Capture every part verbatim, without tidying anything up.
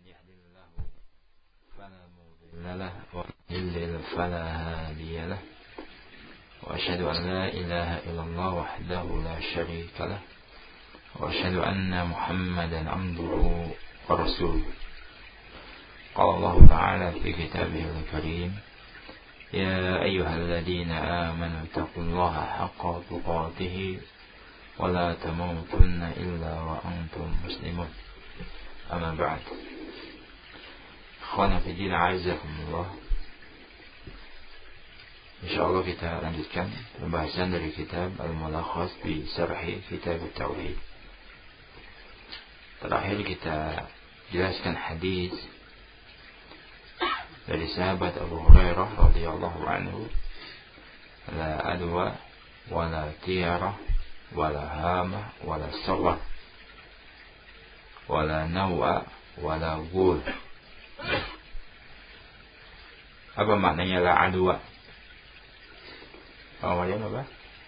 يهد الله فلا مضل له ومن يضلل فلا هادي له وأشهد أن لا إله إلا الله وحده لا شريك له وأشهد أن محمدا عبده ورسوله. قال الله تعالى في كتابه الكريم: يا أيها الذين آمنوا اتقوا الله حق تقاته ولا تموتن إلا وأنتم مسلمون. أما بعد، ikhwan fillah azakumullah, insyaallah kita lanjutkan pembahasan dari kitab Al-Mulakhas bi Syarhi Kitab At-Tauhid. Terakhir kita jelaskan hadis dari sahabat Abu Hurairah radhiyallahu anhu, la adwa wala tiyara wala hama wala sawar wala nawa wala ghul. Apa maknanya la adwa? Awalnya apa?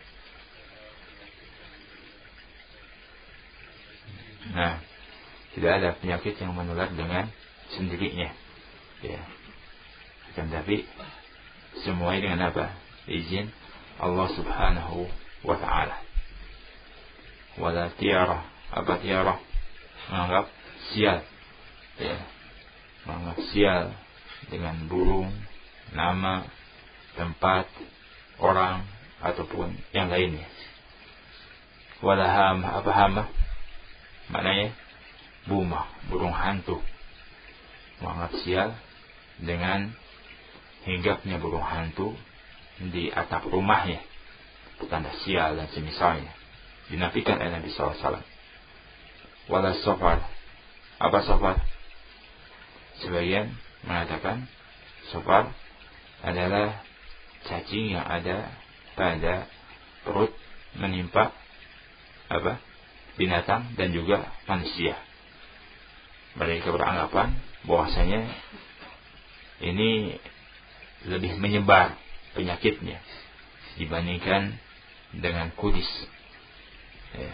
Nah, tidak ada penyakit yang menular dengan sendirinya, ya. Akan tapi semuanya dengan apa? Izin Allah Subhanahu wa Ta'ala. Wala tiara. Apa tiara? Menganggap sial, ya. Menganggap sial dengan burung, nama, tempat, orang ataupun yang lainnya. Wala hama. Apa hama? Maknanya buma, burung hantu. Menganggap sial dengan hinggapnya burung hantu di atap rumahnya, petanda sial dan semisalnya, dinafikan oleh Nabi sallallahu alaihi wasallam. Wala safar. Apa safar? Sebagian mengatakan safar adalah cacing yang ada pada perut menimpa apa? Binatang dan juga manusia. Mereka beranggapan bahwasanya ini lebih menyebar penyakitnya dibandingkan dengan kudis, ya.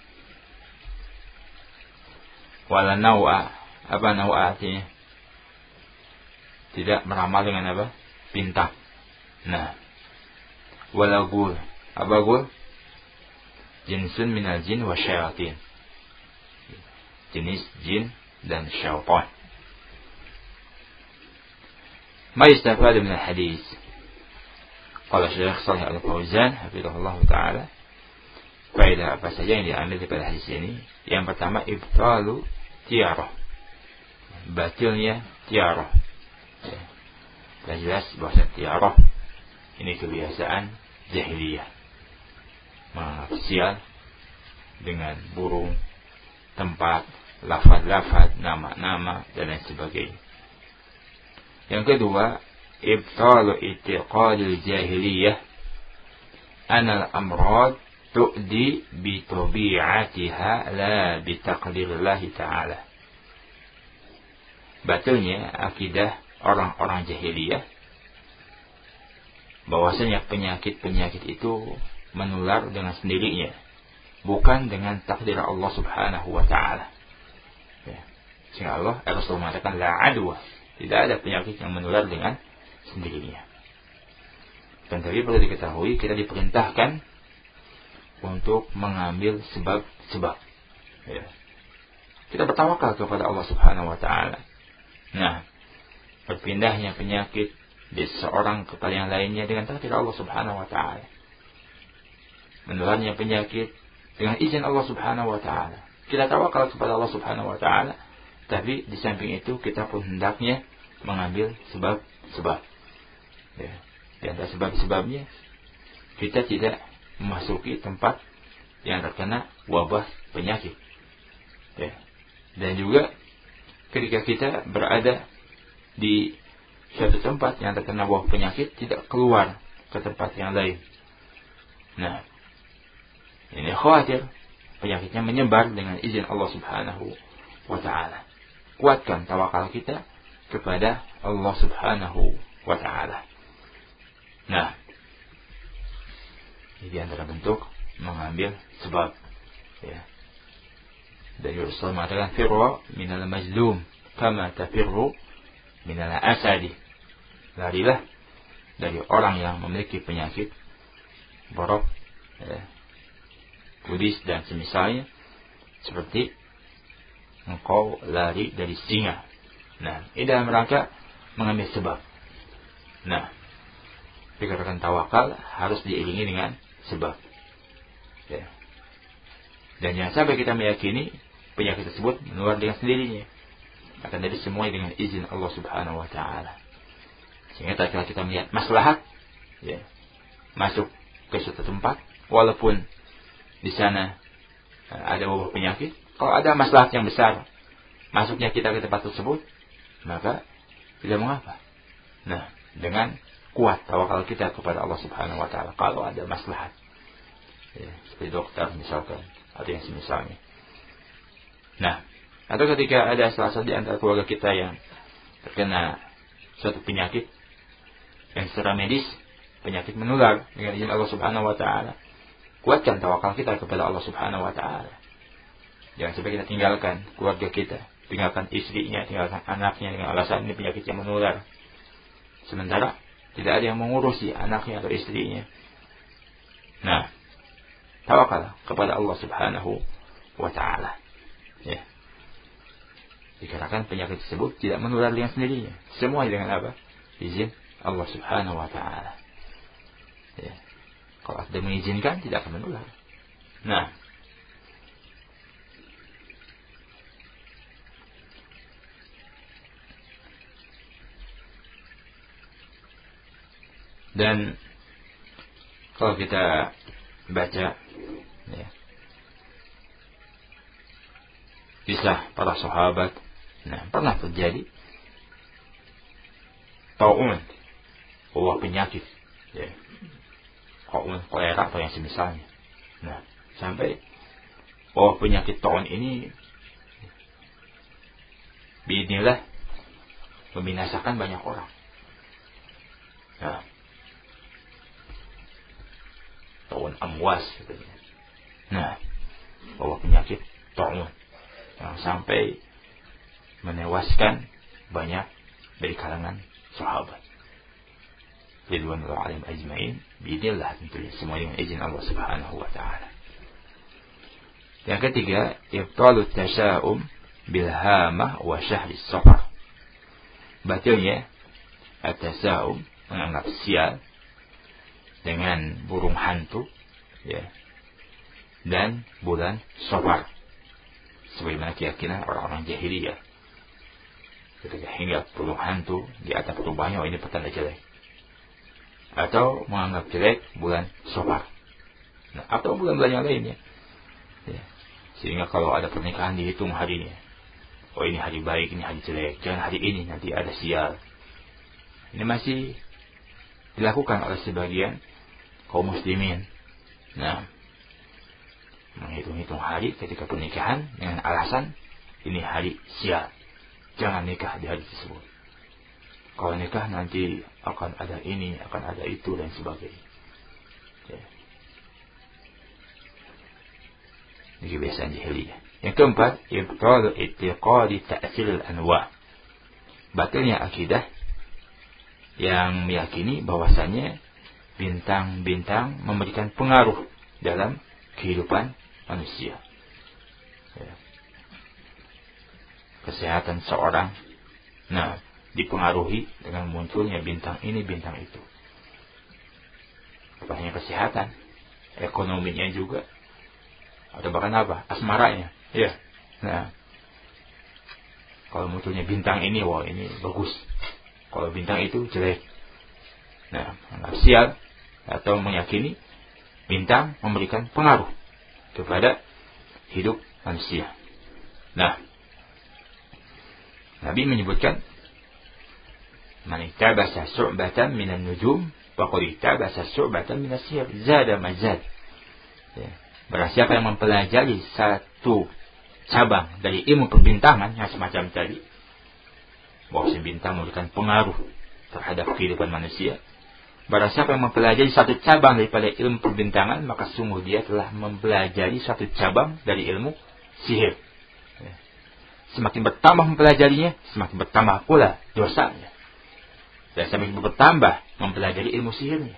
Wala nawa. Apa nawa artinya? Tidak meramal dengan apa? Bintang. Nah, wala ghul. Apa ghul? Jinsun minal jin wa syayatin. Jenis jin dan syaitan. Ma yustafadu min al-hadis. Qala Syekh Shalih Al-Fauzan hafizahullah taala, faedah apa saja yang diambil dari hadis ini? Yang pertama, ibtalu tiarah, batilnya tiarah. Ya. Dan jelas bahasa tiarah ini kebiasaan jahiliyah, menganggap sial dengan burung, tempat, lafaz-lafaz, nama-nama dan lain sebagainya. Yang kedua, ibtalu i'tiqadil jahiliyah anal amrad tu'di bi tabi'atiha la bi taqdirillah ta'ala. Batilnya akidah orang-orang jahiliyah bahwasanya penyakit-penyakit itu menular dengan sendirinya, bukan dengan takdir Allah Subhanahu wa Ta'ala. Ya. Sehingga Allah Rasul mengatakan la adwa, tidak ada penyakit yang menular dengan sendirinya. Dan tapi perlu diketahui, kita diperintahkan untuk mengambil sebab-sebab, ya. Kita bertawakal kepada Allah Subhanahu wa Ta'ala. Nah, berpindahnya penyakit di seorang kepada yang lainnya dengan takdir Allah Subhanahu wa Ta'ala. Menularnya penyakit dengan izin Allah Subhanahu wa Ta'ala. Kita tawakal kepada Allah Subhanahu wa Ta'ala, tapi di samping itu kita pun hendaknya mengambil sebab-sebab, ya. Di antara sebab-sebabnya, kita tidak memasuki tempat yang terkena wabah penyakit, ya. Dan juga ketika kita berada di suatu tempat yang terkena wabah penyakit, tidak keluar ke tempat yang lain. Nah, ini khawatir penyakitnya menyebar dengan izin Allah Subhanahu wa Ta'ala. Kuatkan tawakal kita kepada Allah Subhanahu wa Ta'ala. Nah, ini antara bentuk mengambil sebab, ya. Dan Rasul mengatakan firra minal majlum, kama tafirru minal asadi. Larilah dari orang yang memiliki penyakit borok, ya, kudis dan semisalnya, seperti engkau lari dari singa. Nah, ini dalam rangka mengambil sebab. Nah, dikatakan tawakal harus diiringi dengan sebab. Ya. Dan jangan sampai kita meyakini penyakit tersebut menular dengan sendirinya. Akan dari semuanya dengan izin Allah Subhanahu wa Ta'ala. Sehingga tatkala kita melihat maslahat, ya, masuk ke suatu tempat, walaupun di sana ada wabah penyakit, kalau ada maslahat yang besar masuknya kita ke tempat tersebut, maka tidak mengapa. Nah, dengan kuat tawakal kita kepada Allah Subhanahu wa Ta'ala kalau ada maslahat, ya, seperti dokter misalkan atau yang semisalnya. Nah, atau ketika ada salah satu di antara keluarga kita yang terkena suatu penyakit yang secara medis, penyakit menular dengan izin Allah Subhanahu wa Ta'ala, kuatkan tawakal kita kepada Allah Subhanahu wa Ta'ala. Jangan sampai kita tinggalkan keluarga kita, tinggalkan istrinya, tinggalkan anaknya dengan alasan ini penyakit yang menular, sementara tidak ada yang mengurusi anaknya atau istrinya. Nah, tawakal kepada Allah Subhanahu wa Ta'ala, ya. Dikarenakan penyakit tersebut tidak menular dengan sendirinya, semua dengan apa? Izin Allah Subhanahu wa Ta'ala. Ya. Kalau ada mengizinkan, tidak akan menular. Nah, dan kalau kita baca, ya, kisah para sahabat, nah, pernah terjadi taun, wabah penyakit, ya, taun, kolera atau yang semisalnya. Nah, sampai wabah penyakit taun ini biidznillah membinasakan banyak orang. Nah, taun amwas, katanya. Nah, wabah penyakit taun yang sampai menewaskan banyak dari kalangan sahabat. Ridwanullah alaihim ajma'in, biidznillah tentunya semua dengan izin Allah Subhanahu wa Ta'ala. Yang ketiga, ibtalut tasya'um bil hamah wa syahri safar. Batilnya at-tasya'um, menganggap sial dengan burung hantu, ya, dan bulan Safar, sebagaimana keyakinan orang-orang jahiliyah. Ketika hingga burung hantu di atap rumahnya, oh ini petanda jelek, atau menganggap jelek bulan Safar, nah, atau bulan-bulan yang lainnya, ya. Sehingga kalau ada pernikahan dihitung harinya, oh ini hari baik, ini hari jelek, jangan hari ini, nanti ada sial. Ini masih dilakukan oleh sebagian kaum muslimin. Nah, menghitung-hitung hari ketika pernikahan dengan alasan ini hari sial, jangan nikah di hari tersebut. Kalau nikah nanti akan ada ini, akan ada itu dan sebagainya. Ya. Ini kebiasaan jahiliyah. Yang keempat, ibtalu i'tiqadi ta'sil al-anwa'. Batilnya akidah yang meyakini bahwasanya bintang-bintang memberikan pengaruh dalam kehidupan manusia. Ya. Kesehatan seorang, nah, dipengaruhi dengan munculnya bintang ini, bintang itu. Bukan hanya kesehatan, ekonominya juga, atau bahkan apa, asmaranya. Ya. Nah, kalau munculnya bintang ini, wah ini bagus. Kalau bintang itu jelek. Nah, sial atau meyakini bintang memberikan pengaruh kepada hidup manusia. Nah, Nabi menyebutkan, man ittabasa su'batan minan nujum faqad ittabasa su'batan minas sihr zada mazad. Ya. Barang siapa yang mempelajari satu cabang dari ilmu perbintangan yang semacam tadi, bahwa si bintang memberikan pengaruh terhadap kehidupan manusia, barang siapa yang mempelajari satu cabang daripada ilmu perbintangan, maka sungguh dia telah mempelajari satu cabang dari ilmu sihir. Ya. semakin bertambah mempelajarinya, semakin bertambah pula dosanya. Dan semakin bertambah mempelajari ilmu sihirnya.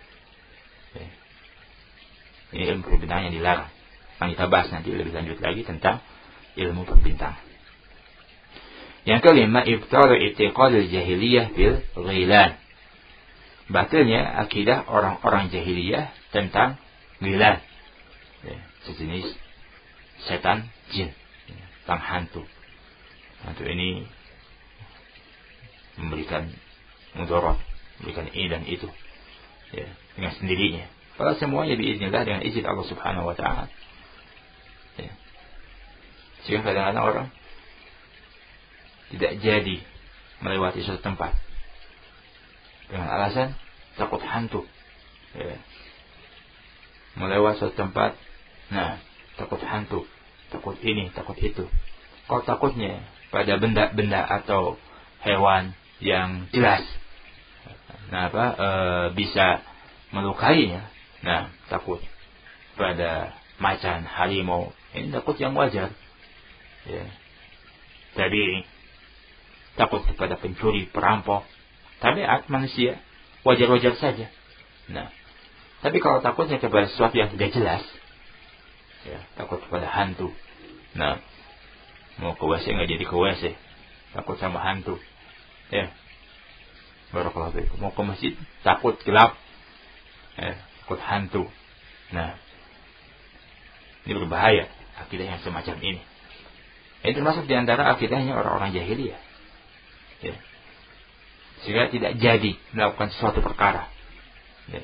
Ini ilmu perbintangan yang dilarang. Akan kita bahas nanti lebih lanjut lagi tentang ilmu perbintangan. Yang kelima, ibtalu i'tiqadul jahiliyah bil ghilan. Batilnya akidah orang-orang jahiliyah tentang ghilan. Ya, sejenis setan jin, ya, tentang hantu. Hantu ini memberikan mudarat, memberikan ini dan itu, ya, dengan sendirinya. Kalau semuanya biiznillah dengan izin Allah Subhanahu wa taala. Ya. Sehingga kadang-kadang orang tidak jadi melewati suatu tempat dengan alasan takut hantu. Ya. Melewati suatu tempat, nah, takut hantu, takut ini, takut itu. Kalau takutnya pada benda-benda atau hewan yang jelas, nah apa e, bisa melukainya, nah takut pada macan, harimau, ini takut yang wajar. Ya. Jadi takut kepada pencuri, perampok, tabiat manusia, wajar-wajar saja. Nah, tapi kalau takutnya kepada sesuatu yang tidak jelas, ya, takut kepada hantu. Nah, mau ke W C nggak jadi ke W C, takut sama hantu. Ya, barakallahu fiikum. Mau ke masjid takut gelap, ya, takut hantu. Nah, ini berbahaya akidah yang semacam ini. Ini termasuk diantara akidahnya orang-orang jahiliyah. Ya. Sehingga tidak jadi melakukan sesuatu perkara. Ya.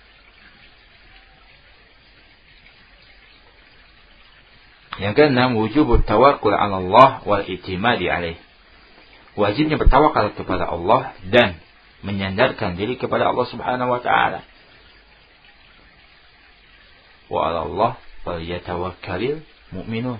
Yang keenam, wujubut tawakkul 'ala Allah wal i'timadi 'alaih. Wajibnya bertawakal kepada Allah dan menyandarkan diri kepada Allah Subhanahu wa taala. Wa 'ala Allah falyatawakkalul mu'minun.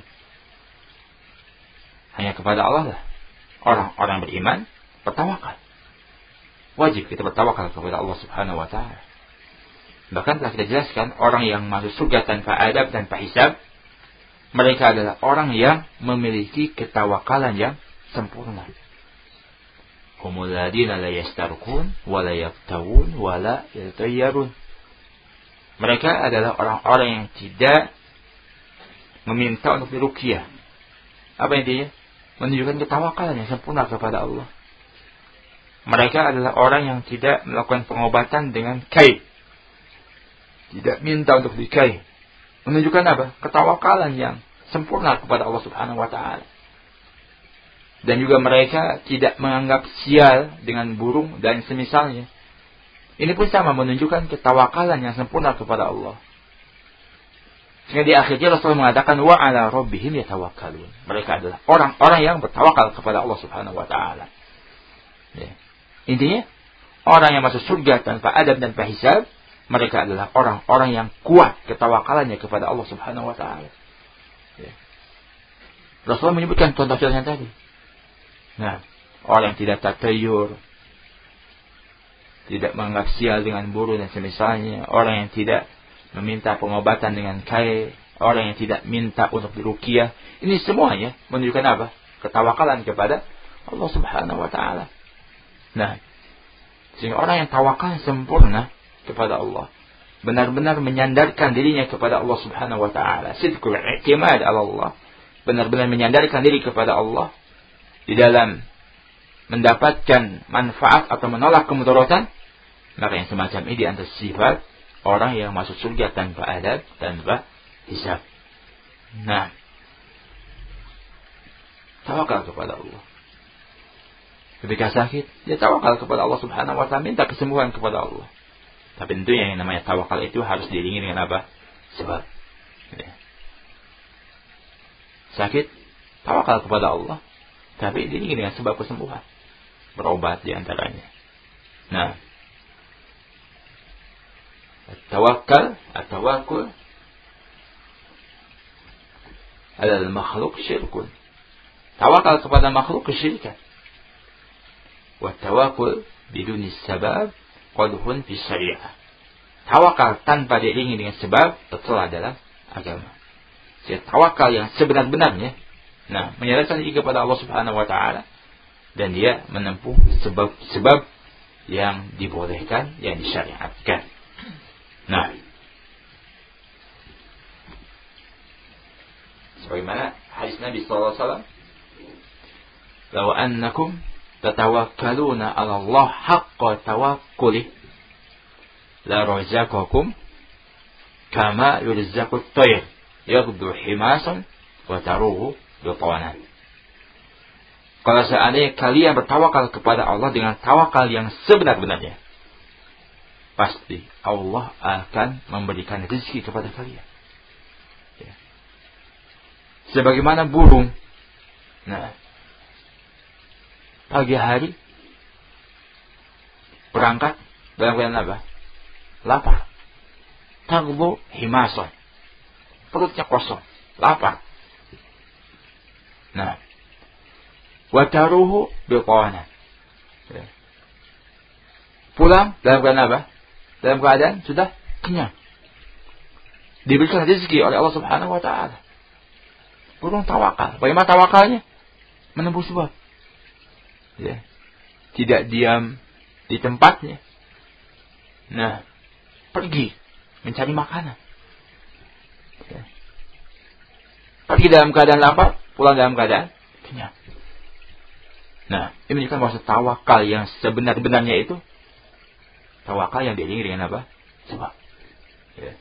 Hanya kepada Allah lah orang-orang beriman bertawakal. Wajib kita bertawakal kepada Allah Subhanahu wa taala. Bahkan telah kita jelaskan orang yang masuk surga tanpa adab dan tanpa hisab, mereka adalah orang yang memiliki ketawakalan yang sempurna. Humul ladina la yastarqun wa la yaktawun wa la yatayyarun. Mereka adalah orang-orang yang tidak meminta untuk diruqyah. Apa intinya? Menunjukkan ketawakalan yang sempurna kepada Allah. Mereka adalah orang yang tidak melakukan pengobatan dengan kai. Tidak minta untuk dikai. Menunjukkan apa? Ketawakalan yang sempurna kepada Allah Subhanahu wa taala. Dan juga mereka tidak menganggap sial dengan burung dan semisalnya. Ini pun sama menunjukkan ketawakalan yang sempurna kepada Allah. Sehingga di akhirnya Rasulullah mengatakan wa 'ala rabbihim yatawakkalun. Mereka adalah orang-orang yang bertawakal kepada Allah Subhanahu wa taala. Ya. Intinya orang yang masuk surga tanpa adab dan tanpa hisab, mereka adalah orang-orang yang kuat ketawakalannya kepada Allah Subhanahu wa taala. Ya. Rasulullah menyebutkan contoh-contohnya tadi. Nah, orang yang tidak tatayur, tidak menganggap sial dengan burung dan semisalnya, orang yang tidak meminta pengobatan dengan kai, orang yang tidak minta untuk diruqyah, ini semuanya menunjukkan apa? Ketawakalan kepada Allah Subhanahu wa taala. Nah, sehingga orang yang tawakal sempurna kepada Allah, benar-benar menyandarkan dirinya kepada Allah Subhanahu wa taala, sidqul i'timad 'ala Allah, benar-benar menyandarkan diri kepada Allah di dalam mendapatkan manfaat atau menolak kemudaratan, maka yang semacam ini di antara sifat orang yang masuk surga tanpa adab, tanpa hisab. Nah, tawakal kepada Allah. Ketika sakit, dia tawakal kepada Allah Subhanahu wa taala, minta kesembuhan kepada Allah. Tapi tentunya yang namanya tawakal itu harus diiringi dengan apa? Sebab. Ya. Sakit, tawakal kepada Allah, tapi diiringi dengan sebab kesembuhan. Berobat di antaranya. Nah, At-tawakkal, at-tawakkul adalah makhluk syirkun. Tawakal kepada makhluk kesyirikan. Wa tawakkul biduni sabab qadhun fi syariah. Tawakal tanpa diiringi dengan sebab tercela dalam agama. Jadi tawakal yang sebenar-benarnya Nah, menyerahkan diri kepada Allah Subhanahu wa taala dan dia menempuh sebab-sebab yang dibolehkan, yang disyariatkan. Nah, sebagaimana hadis Nabi sallallahu alaihi wasallam, "Law annakum tatawakkaluna 'ala Allah haqqa tawakkuli la razaqakum kama yurzaqut tayr yaghdu himasan wa taruhu bitanan." Kalau seandainya kalian bertawakal kepada Allah dengan tawakal yang sebenar-benarnya, pasti Allah akan memberikan rezeki kepada kalian. Ya. Sebagaimana burung, nah, pagi hari berangkat dalam keadaan apa? Lapar. Tagbu himason. Perutnya kosong, lapar. Nah, wataruhu biqawana. Ya. Pulang dalam keadaan apa? Dalam keadaan sudah kenyang. Diberikan rezeki oleh Allah Subhanahu wa taala. Burung tawakal. Bagaimana tawakalnya? Menempuh sebab. Ya. Tidak diam di tempatnya. Nah, pergi mencari makanan. Ya. Pergi dalam keadaan lapar, pulang dalam keadaan kenyang. Nah, ini menunjukkan bahwa tawakal yang sebenar-benarnya itu tawakal yang diiringi dengan apa? Sebab. Ya.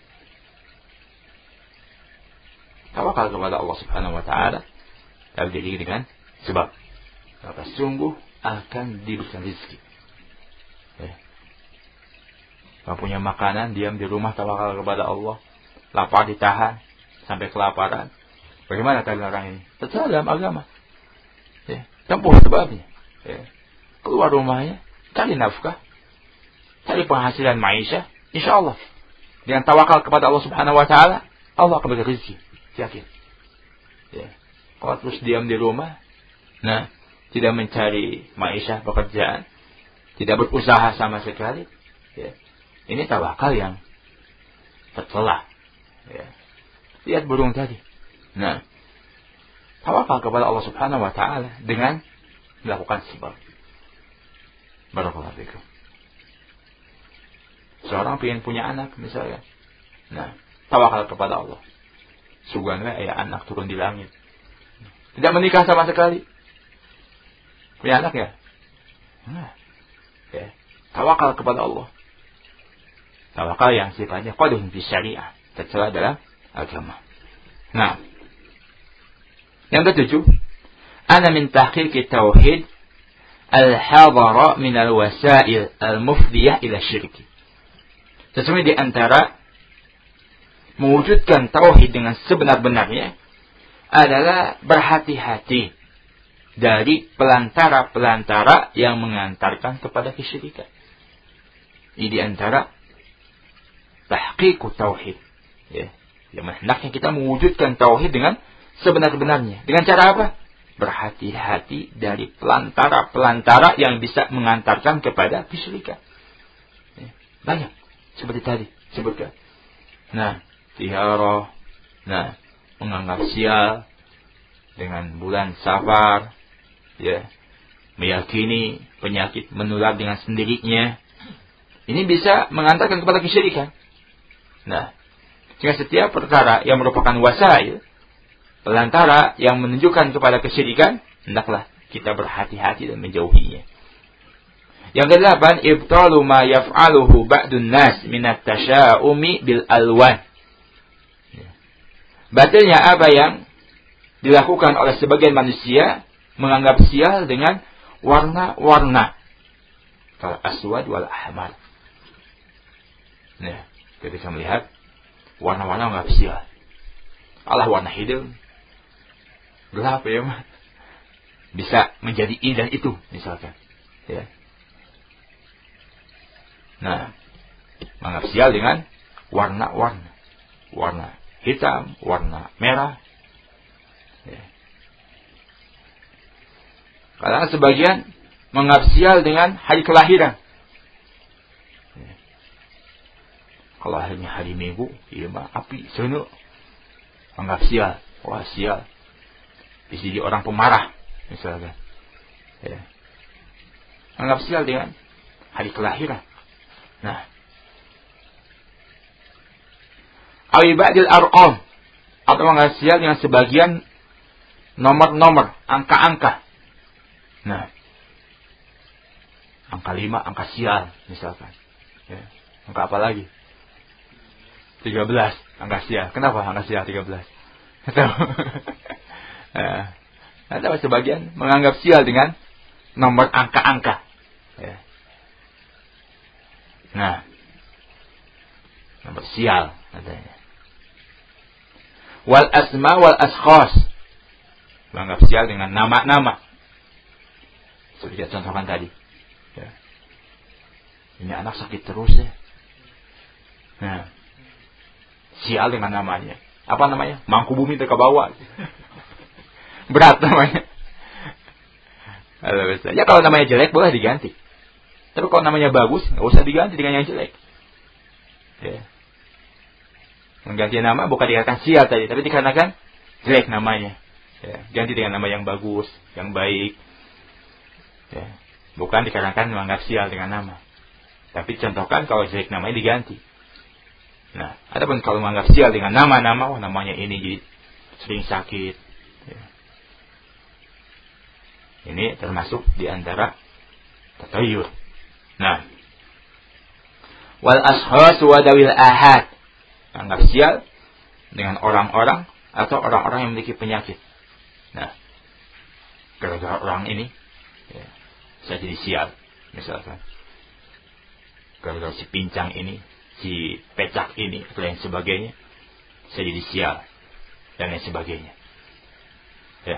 Tawakal kepada Allah Subhanahu wa taala tapi diiringi dengan sebab. Maka sungguh akan diberikan rezeki. Ya. Kalau punya makanan, diam di rumah, tawakal kepada Allah. Lapar ditahan sampai kelaparan. Bagaimana keadaan orang ini? Terserah dalam agama. Ya. Tempuh sebabnya. Ya. Keluar rumahnya, cari nafkah, cari penghasilan maisha, insya Allah. Dengan tawakal kepada Allah Subhanahu wa taala, Allah akan beri rezeki. Yakin. Ya. Kalau terus diam di rumah, nah, tidak mencari maisha, pekerjaan, tidak berusaha sama sekali, ya. Ini tawakal yang tercela. Ya. Lihat burung tadi. Nah, tawakal kepada Allah Subhanahu wa taala dengan melakukan sebab. Barakallahu fikum. Seorang ingin punya anak misalnya. Nah, tawakal kepada Allah. Sugana ya anak turun di langit. Tidak menikah sama sekali. Punya anak ya? Nah, ya. Tawakal kepada Allah. Tawakal yang sifatnya qadun fi syariah, tercela dalam agama. Nah, yang ketujuh, ana min tahqiq tauhid al-hadara min al-wasail al-mufdiyah ila syirki. Sesungguhnya di antara mewujudkan tauhid dengan sebenar-benarnya adalah berhati-hati dari pelantara-pelantara yang mengantarkan kepada kesyirikan. Ini di antara tahqiq tauhid. Ya, yang hendaknya kita mewujudkan tauhid dengan sebenar-benarnya. Dengan cara apa? Berhati-hati dari pelantara-pelantara yang bisa mengantarkan kepada kesyirikan. Ya, banyak seperti tadi sebutkan. Nah, tiara, nah, menganggap sial dengan bulan Safar, ya, meyakini penyakit menular dengan sendirinya. Ini bisa mengantarkan kepada kesyirikan. Nah, jika setiap perkara yang merupakan wasail, pelantara yang menunjukkan kepada kesyirikan, hendaklah kita berhati-hati dan menjauhinya. Yang kedelapan, ibtalu ma yaf'aluhu ba'dun nas minat tasya'umi bil alwan. Batilnya apa yang dilakukan oleh sebagian manusia menganggap sial dengan warna-warna. Kal aswad wal ahmar. Nah, ketika melihat warna-warna menganggap sial. Allah warna hidung gelap ya, bisa menjadi ini dan itu misalkan. Ya. Nah, menganggap sial dengan warna-warna. Warna hitam, warna merah. Ya. Karena sebagian menganggap sial dengan hari kelahiran. Ya. Kalau akhirnya hari Minggu, iya mah api, sono. Menganggap sial, wah sial. bisa jadi orang pemarah misalkan. Ya. Anggap sial dengan hari kelahiran. Nah, awi ba'dil arqam, atau menganggap sial dengan sebagian nomor-nomor, angka-angka. Nah, angka lima, angka sial misalkan. Ya. Angka apa lagi? tiga belas, angka sial. Kenapa angka sial tiga belas? Atau nah, ada sebagian menganggap sial dengan nomor angka-angka. Ya. Nah, nomor sial adanya. Wal asma wal ashkhas, menganggap sial dengan nama-nama. Seperti kita contohkan tadi. Ya. Ini anak sakit terus ya. Nah, sial dengan namanya. Apa namanya? Mangkubumi ke bawah. Berat namanya. Ya kalau namanya jelek boleh diganti. Tapi kalau namanya bagus, nggak usah diganti dengan yang jelek. Ya. Mengganti nama bukan dikatakan sial tadi, tapi dikarenakan jelek namanya. Ya. Ganti dengan nama yang bagus, yang baik. Ya. Bukan dikarenakan menganggap sial dengan nama. Tapi contohkan kalau jelek namanya diganti. Nah, adapun kalau menganggap sial dengan nama-nama, oh namanya ini jadi sering sakit. Ya. Ini termasuk di antara tatayur. Nah, wal ashkhas wa dawil ahad, menganggap sial dengan orang-orang atau orang-orang yang memiliki penyakit. Nah, gara-gara orang ini, ya, saya jadi sial, misalkan. Gara-gara si pincang ini, si pecak ini atau yang sebagainya, saya jadi sial dan lain sebagainya. Ya.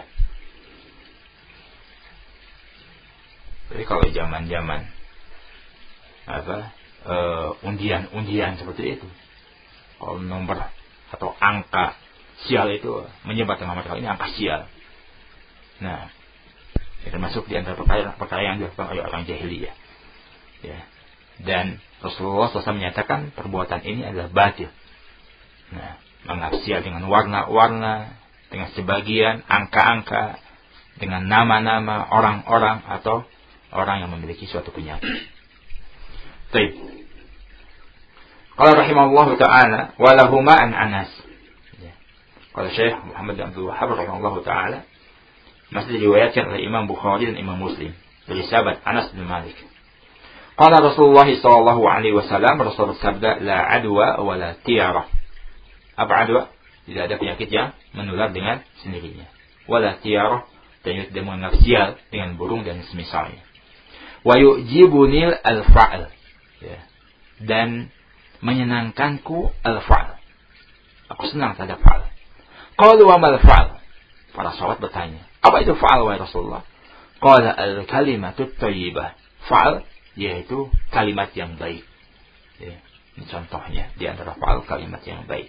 Jadi kalau zaman-zaman apa uh, undian-undian seperti itu, kalau nomor atau angka sial itu menyebar dengan mereka ini angka sial. Nah, itu termasuk di antara perkara-perkara yang dilakukan oleh orang jahiliyah. Ya. Dan Rasulullah shallallahu alaihi wasallam menyatakan perbuatan ini adalah batil. Nah, menganggap sial dengan warna-warna, dengan sebagian angka-angka, dengan nama-nama orang-orang atau orang yang memiliki suatu penyakit. Baik. Qala rahimahullah ta'ala wa lahuma an Anas. Ya. Qala Syekh Muhammad bin Abdul Wahhab rahimahullah ta'ala, masih diriwayatkan oleh Imam Bukhari dan Imam Muslim dari sahabat Anas bin Malik. Qala Rasulullah sallallahu alaihi wasallam, Rasul bersabda, la adwa wa la tiarah. Apa adwa? Tidak ada penyakit yang menular dengan sendirinya. Wa la tiarah, dan tidak menganggap sial dengan burung dan semisalnya. Wa yu'jibunil al-fa'l. Ya. Dan menyenangkanku al-fa'l. Aku senang terhadap fa'l. Qalu wa mal fa'l? Para sahabat bertanya, apa itu fa'al wahai Rasulullah? Qala al-kalimatut thayyibah. Fa'al yaitu kalimat yang baik. Ya, ini contohnya di antara fa'al kalimat yang baik.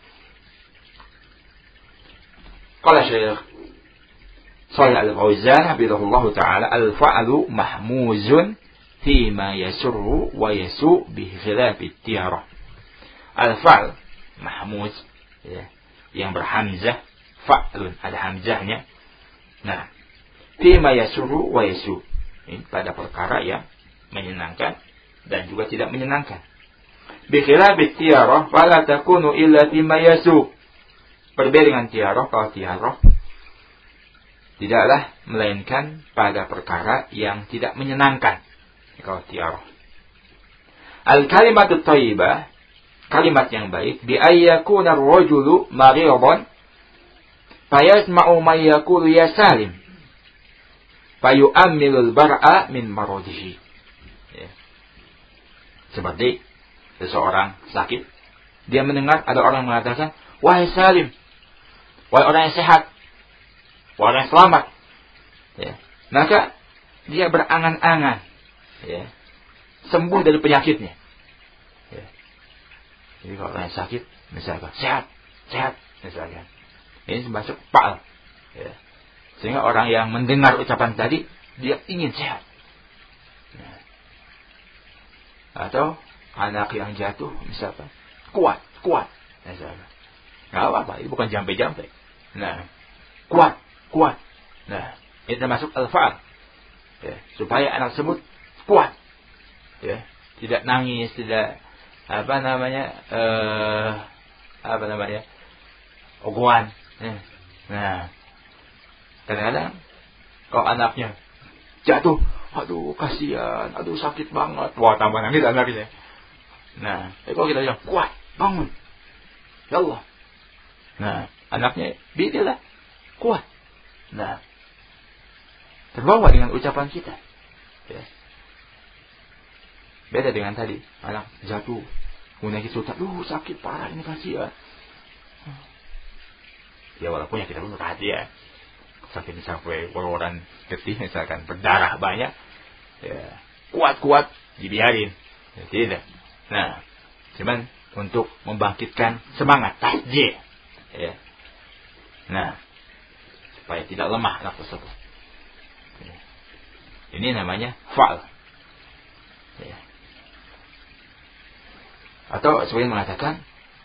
Qala Syekh Shalih Al-Fauzan hafizahullah taala, al-fa'lu mahmuzun fi ma yasurru wa yasu bi khilaf at-tiyarah. Al-fa'l mahmuz, ya, yang berhamzah, fa'lun ada hamzahnya. Nah, fi ma yasurru wa yasu, ini pada perkara yang menyenangkan dan juga tidak menyenangkan. Bi khilaf at-tiyarah fala takunu illa fi ma yasu. Berbeda dengan tiarah, kalau tiarah tidaklah melainkan pada perkara yang tidak menyenangkan. Kalau tiarah. Al-kalimatut thayyibah, kalimat yang baik, bi ayyakuna ar-rajulu maghriban fayasma'u ma yaqulu ya Salim fayu'ammilul bar'a min maradihi. Ya. Seperti seseorang sakit, dia mendengar ada orang mengatakan, wahai Salim, wahai orang yang sehat, wahai orang yang selamat, ya, maka dia berangan-angan, ya, sembuh dari penyakitnya. Ya. Jadi kalau orang yang sakit, misalkan sehat, sehat, misalkan, ini termasuk fa'al. Ya. Sehingga orang yang mendengar ucapan tadi, dia ingin sehat. Ya. Atau anak yang jatuh, misalkan kuat, kuat, misalkan. Nggak apa-apa, ini bukan jampe-jampe. Nah, kuat, kuat. Nah, ini termasuk al-fa'al. Ya, supaya anak tersebut kuat. Ya, tidak nangis, tidak apa namanya? Eh, apa namanya? ogohan. Ya. Nah, kadang-kadang kalau anaknya jatuh, aduh kasihan, aduh sakit banget, wah tambah nangis anaknya. Nah, tapi kalau kita bilang kuat, bangun, ya Allah. Nah, anaknya bidilah kuat. Nah, terbawa dengan ucapan kita. Ya. Beda dengan tadi, anak jatuh, kemudian kita ucap, aduh sakit parah ini kasihan. Ya walaupun ya kita pun berhati ya, sakit sampai wawaran getih misalkan berdarah banyak, ya kuat-kuat dibiarin, ya, tidak. Nah, cuman untuk membangkitkan semangat tasjih, ya. Nah, supaya tidak lemah anak tersebut. Ya. Ini namanya fa'al. Ya. Atau sebagian mengatakan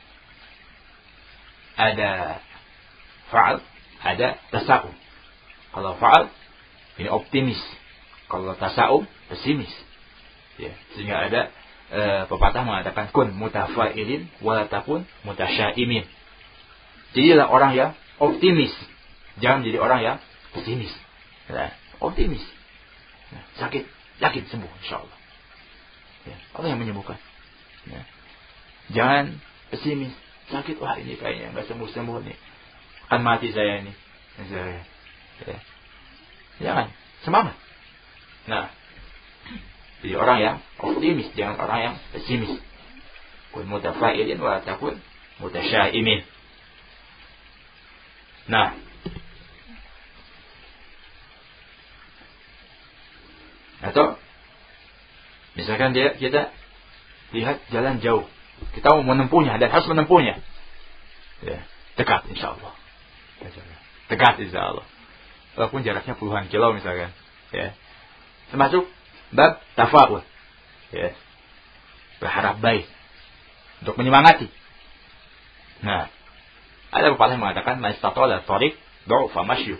ada fa'al, ada tasa'um. Kalau fa'al ini optimis, kalau tasa'um pesimis. Ya, sehingga ada e, pepatah mengatakan kun mutafa'ilin wala takun mutasyaimin. Jadilah orang yang optimis, jangan jadi orang yang pesimis. Nah, optimis. Nah, sakit, yakin sembuh insyaallah. Ya, Allah yang menyembuhkan. Ya. Jangan pesimis, sakit, wah ini kayaknya enggak sembuh-sembuh nih. Akan mati saya ini. Saya. Ya. Jangan, semangat. Nah, jadi orang yang optimis, jangan orang yang pesimis. Kun mutafa'ilin wa takun mutasyaimin. Nah, atau misalkan dia kita lihat jalan jauh, kita mau menempuhnya dan harus menempuhnya. Ya, dekat insyaallah. Dekat insyaallah. Walaupun jaraknya puluhan kilo misalkan, ya. Termasuk bab tafa'ul. Ya. Berharap baik untuk menyemangati. Nah, ada pepatah yang mengatakan man istatala tariq du'fa masyu.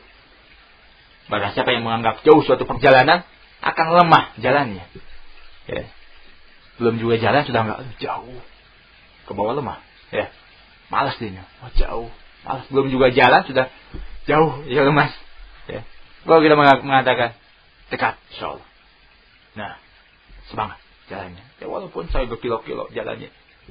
Barang siapa yang menganggap jauh suatu perjalanan akan lemah jalannya. Ya. Belum juga jalan sudah enggak jauh. Ke bawah lemah, ya. Malas dia. Oh, jauh. Malas. Belum juga jalan sudah jauh, ya lemas. Ya. Kalau kita mengatakan dekat insyaallah. Nah, semangat jalannya. Ya walaupun saya berkilo-kilo jalannya.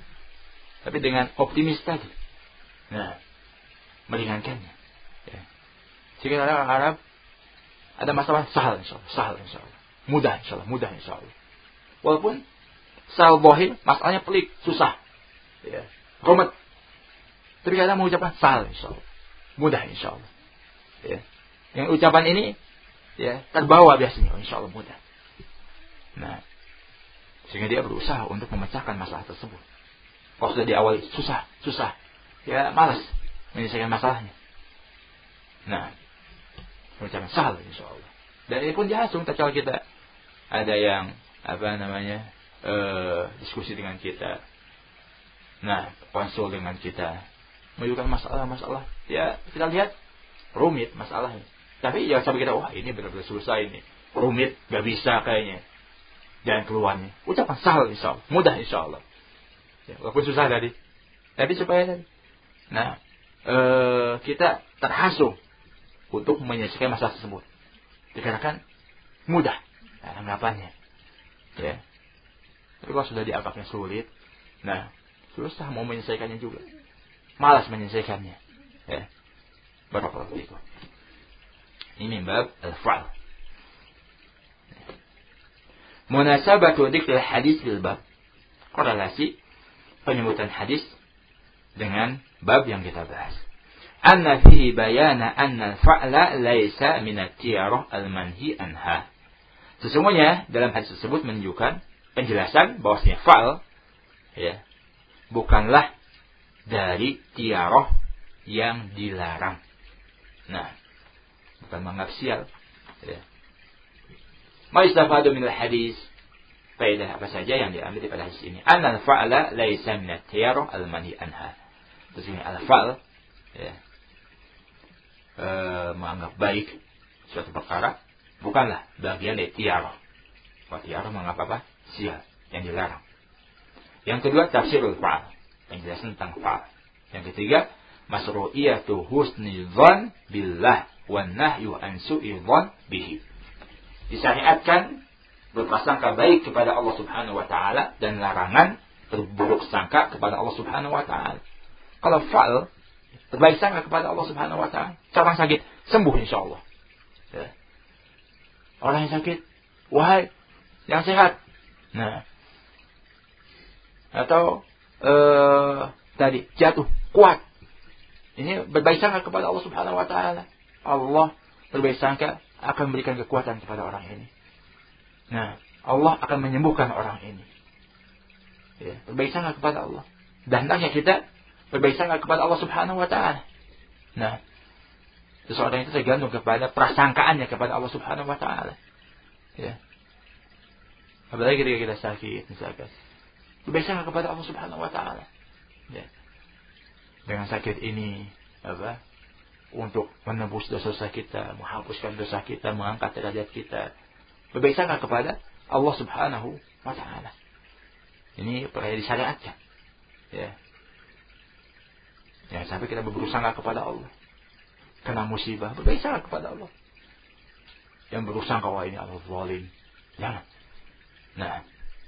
Tapi dengan optimis tadi. Nah, meringankannya. Ya. Jika orang Arab ada masalah sahal insyaallah, sahal insyaallah. Mudah insyaallah, mudah insyaallah. Walaupun sahal bohil, masalahnya pelik, susah. Ya. Rumit. Tapi kadang mengucapkan sahal insyaallah. Mudah insyaallah. Ya. Yang ucapan ini ya terbawa biasanya, insyaallah mudah. Nah, sehingga dia berusaha untuk memecahkan masalah tersebut. Kalau sudah di awal susah, susah, ya malas menyelesaikan masalahnya. Nah, ucapan sahal insyaallah. Dan ini pun dihasil tatkala kita ada yang apa namanya eh, diskusi dengan kita. Nah, konsul dengan kita, menunjukkan masalah-masalah. Ya, kita lihat rumit masalahnya. Tapi jangan sampai kita, wah ini benar-benar susah ini. Rumit, gak bisa kayaknya. Jangan keluarnya. Ucapan sahal insyaallah. Mudah insyaallah. Ya, walaupun susah tadi. Tapi supaya tadi. Nah, ee, kita terhasung untuk menyelesaikan masalah tersebut. Dikarenakan mudah nah, anggapannya. Ya. Tapi kalau sudah dianggapnya sulit, nah, susah mau menyelesaikannya juga. Malas menyelesaikannya. Ya. Barakallahu fiikum. Ini bab al-fa'al. Munasabatu dzikr hadis bil bab. Korelasi penyebutan hadis dengan bab yang kita bahas. Anna fihi bayana anna al-fa'la laisa min at-tiyarah al-manhi anha. Sesungguhnya dalam hadis tersebut menunjukkan penjelasan bahwasanya fa'al ya bukanlah dari tiarah yang dilarang. Nah, bukan menganggap sial. Ya. Ma istafadu min al-hadis. Faedah apa saja yang diambil dari hadis ini? Anna al-fa'la laisa min at-tiyarah al-manhi anha. Sesungguhnya al-fa'l ya, e, menganggap baik suatu perkara bukanlah bagian dari tiarah. Kalau tiarah menganggap apa? Sial, yang dilarang. Yang kedua, tafsirul fa'al, yang jelas tentang fa'al. Yang ketiga, masru'iyatu husni dzan billah wan nahyu an su'i dzan bihi. Disyariatkan berprasangka baik kepada Allah Subhanahu wa taala dan larangan berburuk sangka kepada Allah Subhanahu wa taala. Kalau fa'al berbaik sangka kepada Allah Subhanahu wa taala, orang sakit sembuh insyaallah. Ya. Orang yang sakit, wahai yang sehat. Nah. Atau eh, tadi jatuh kuat. Ini berbaik sangka kepada Allah Subhanahu wa taala. Allah berbaik sangka akan memberikan kekuatan kepada orang ini. Nah, Allah akan menyembuhkan orang ini. Ya, berbaik sangka kepada Allah. Dan hendaknya kita berbaik sangka kepada Allah Subhanahu wa taala. Nah, seseorang itu tergantung kepada prasangkaannya kepada Allah Subhanahu wa taala. Ya. Apalagi ketika kita sakit misalkan. Berbaik sangka kepada Allah Subhanahu wa taala. Ya. Dengan sakit ini apa? Untuk menebus dosa-dosa kita, menghapuskan dosa kita, mengangkat derajat kita. Berbaik sangka kepada Allah Subhanahu wa taala. Ini perkara disyariatkan. Ya. Ya, sampai kita berburuk sangka kepada Allah. Kena musibah, berbaik sangka kepada Allah. Yang berburuk sangka, wah ini Allah zalim. Jangan. Nah.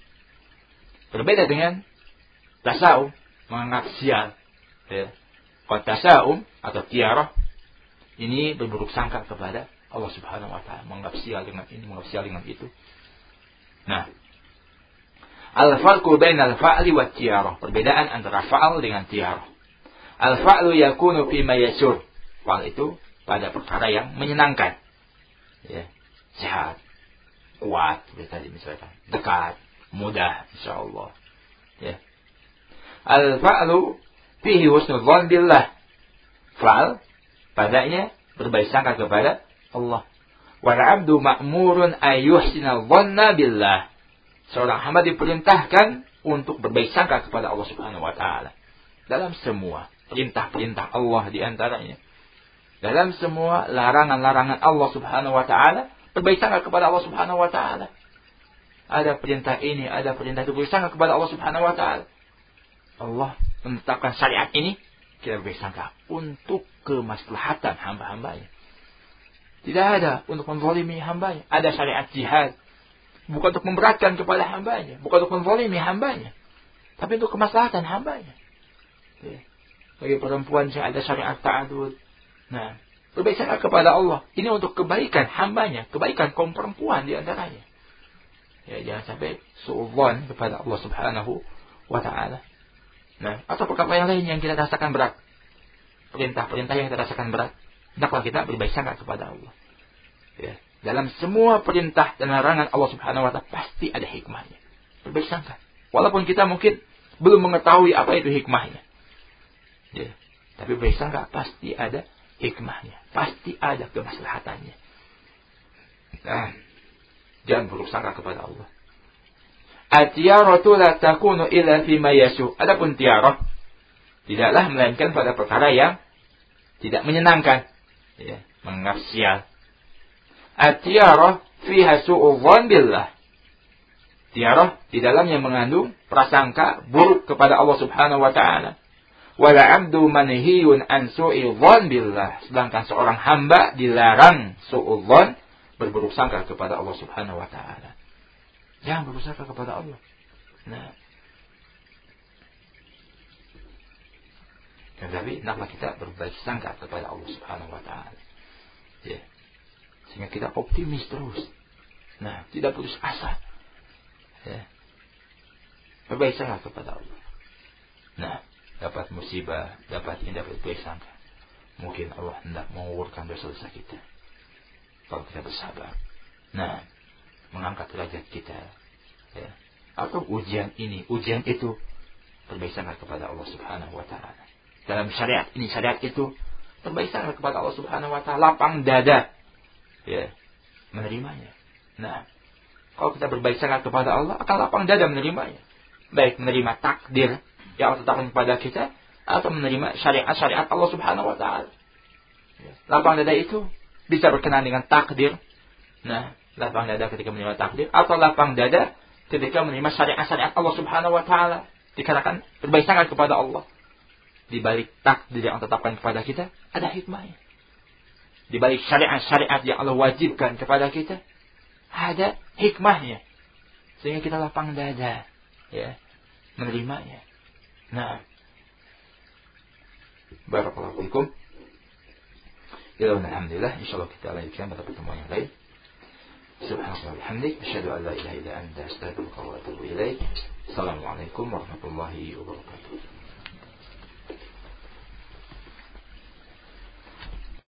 Berbeda dengan tasawuf, menganggap sial. Ya. Kalau tasawuf atau tiarah, ini berburuk sangka kepada Allah Subhanahu wa taala, menganggap sial dengan ini, menganggap sial dengan itu. Nah, al-farqu bainal fa'li wat tiarah, perbedaan antara fa'al dengan tiarah. Al-fa'lu yakunu fi ma yasur. Fa'al itu pada perkara yang menyenangkan. Ya, sehat, kuat, seperti tadi misalkan, dekat, mudah insyaallah. Ya. Al-fa'lu fihi husnul dzan billah. Fa'al padanya berbaik sangka kepada Allah. Wal 'abdu ma'murun ay yuhsina dhanna billah. Seorang hamba diperintahkan untuk berbaik sangka kepada Allah Subhanahu wa taala dalam semua perintah-perintah Allah di antaranya. Dalam semua larangan-larangan Allah Subhanahu wa taala, berbaik sangka kepada Allah Subhanahu wa taala. Ada perintah ini, ada perintah itu, berbaik sangka kepada Allah Subhanahu wa taala. Allah menetapkan syariat ini, kita berbaik sangka untuk kemaslahatan hamba-hambanya. Tidak ada untuk menzalimi hambanya. Ada syariat jihad, bukan untuk memberatkan kepada hambanya, bukan untuk menzalimi hambanya, tapi untuk kemaslahatan hambanya. Ya. Bagi perempuan yang ada syariat ta'adud. Nah, berbaik sangka kepada Allah. Ini untuk kebaikan hambanya, kebaikan kaum perempuan di antaranya. Ya, jangan sampai su'udzon kepada Allah Subhanahu wa taala. Nah, atau perkara yang lain yang kita rasakan berat. Perintah-perintah yang kita rasakan berat. Hendaklah kita berbaik sangka kepada Allah. Ya, dalam semua perintah dan larangan Allah Subhanahu wa taala pasti ada hikmahnya. Berbaik sangka. Walaupun kita mungkin belum mengetahui apa itu hikmahnya. Ya, tapi berbaik sangka pasti ada hikmahnya, pasti ada kemaslahatannya. Nah, jangan buruk sangka kepada Allah. At-tiyaratu la takunu illa fi ma yasu. Adapun tiarah tidaklah melainkan pada perkara yang tidak menyenangkan, ya, menganggap sial. At-tiyarah fiha su'udzan billah. Tiarah di dalamnya mengandung prasangka buruk kepada Allah Subhanahu wa taala. Wala 'abdu manhiyun an su'idzan billah. Sedangkan seorang hamba dilarang su'udzan, berburuk sangka kepada Allah Subhanahu wa taala. Jangan berburuk sangka kepada Allah. Nah, tetapi hendaklah kita berbaik sangka kepada Allah Subhanahu wa taala. Ya. Sehingga kita optimis terus. Nah, tidak putus asa. Ya. Berbaik sangka kepada Allah. Nah, dapat musibah, dapat ini, dapat baik sangka. Mungkin Allah hendak mengurungkan dosa-dosa kita kalau kita bersabar. Nah, mengangkat derajat kita, ya. Atau ujian ini, ujian itu, berbaik sangka kepada Allah Subhanahu wa taala. Dalam syariat ini, syariat itu, berbaik sangka kepada Allah Subhanahu wa taala, lapang dada, ya, menerimanya. Nah, kalau kita berbaik sangka kepada Allah, akan lapang dada menerimanya. Baik menerima takdir yang Allah tetapkan kepada kita, atau menerima syariat-syariat Allah Subhanahu wa taala. Lapang dada itu bisa berkenaan dengan takdir. Nah, lapang dada ketika menerima takdir, atau lapang dada ketika menerima syariat-syariat Allah Subhanahu wa taala, dikarenakan berbaik sangat kepada Allah. Di balik takdir yang ditetapkan kepada kita ada hikmahnya. Di balik syariat-syariat yang Allah wajibkan kepada kita ada hikmahnya. Sehingga kita lapang dada, ya, menerimanya. Nah, barakallahu fikum. Alhamdulillah, insyaallah kita lanjutkan pada pertemuan yang lain. Subhanallah walhamdulillah, asyhadu an la ilaha illa anta, astaghfiruka wa atubu ilaik. Assalamualaikum warahmatullahi wabarakatuh.